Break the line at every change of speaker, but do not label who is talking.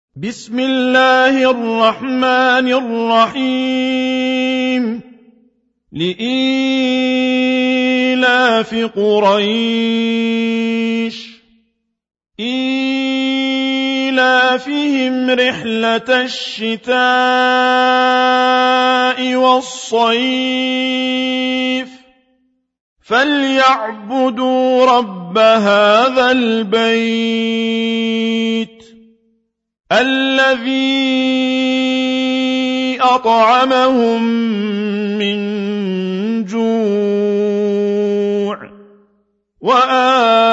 بسم الله الرحمن الرحيم لإيلاف قريش إيلافهم رحلة الشتاء والصيف فليعبدوا رب هذا البيت الذي أطعمهم من جوع وآمنهم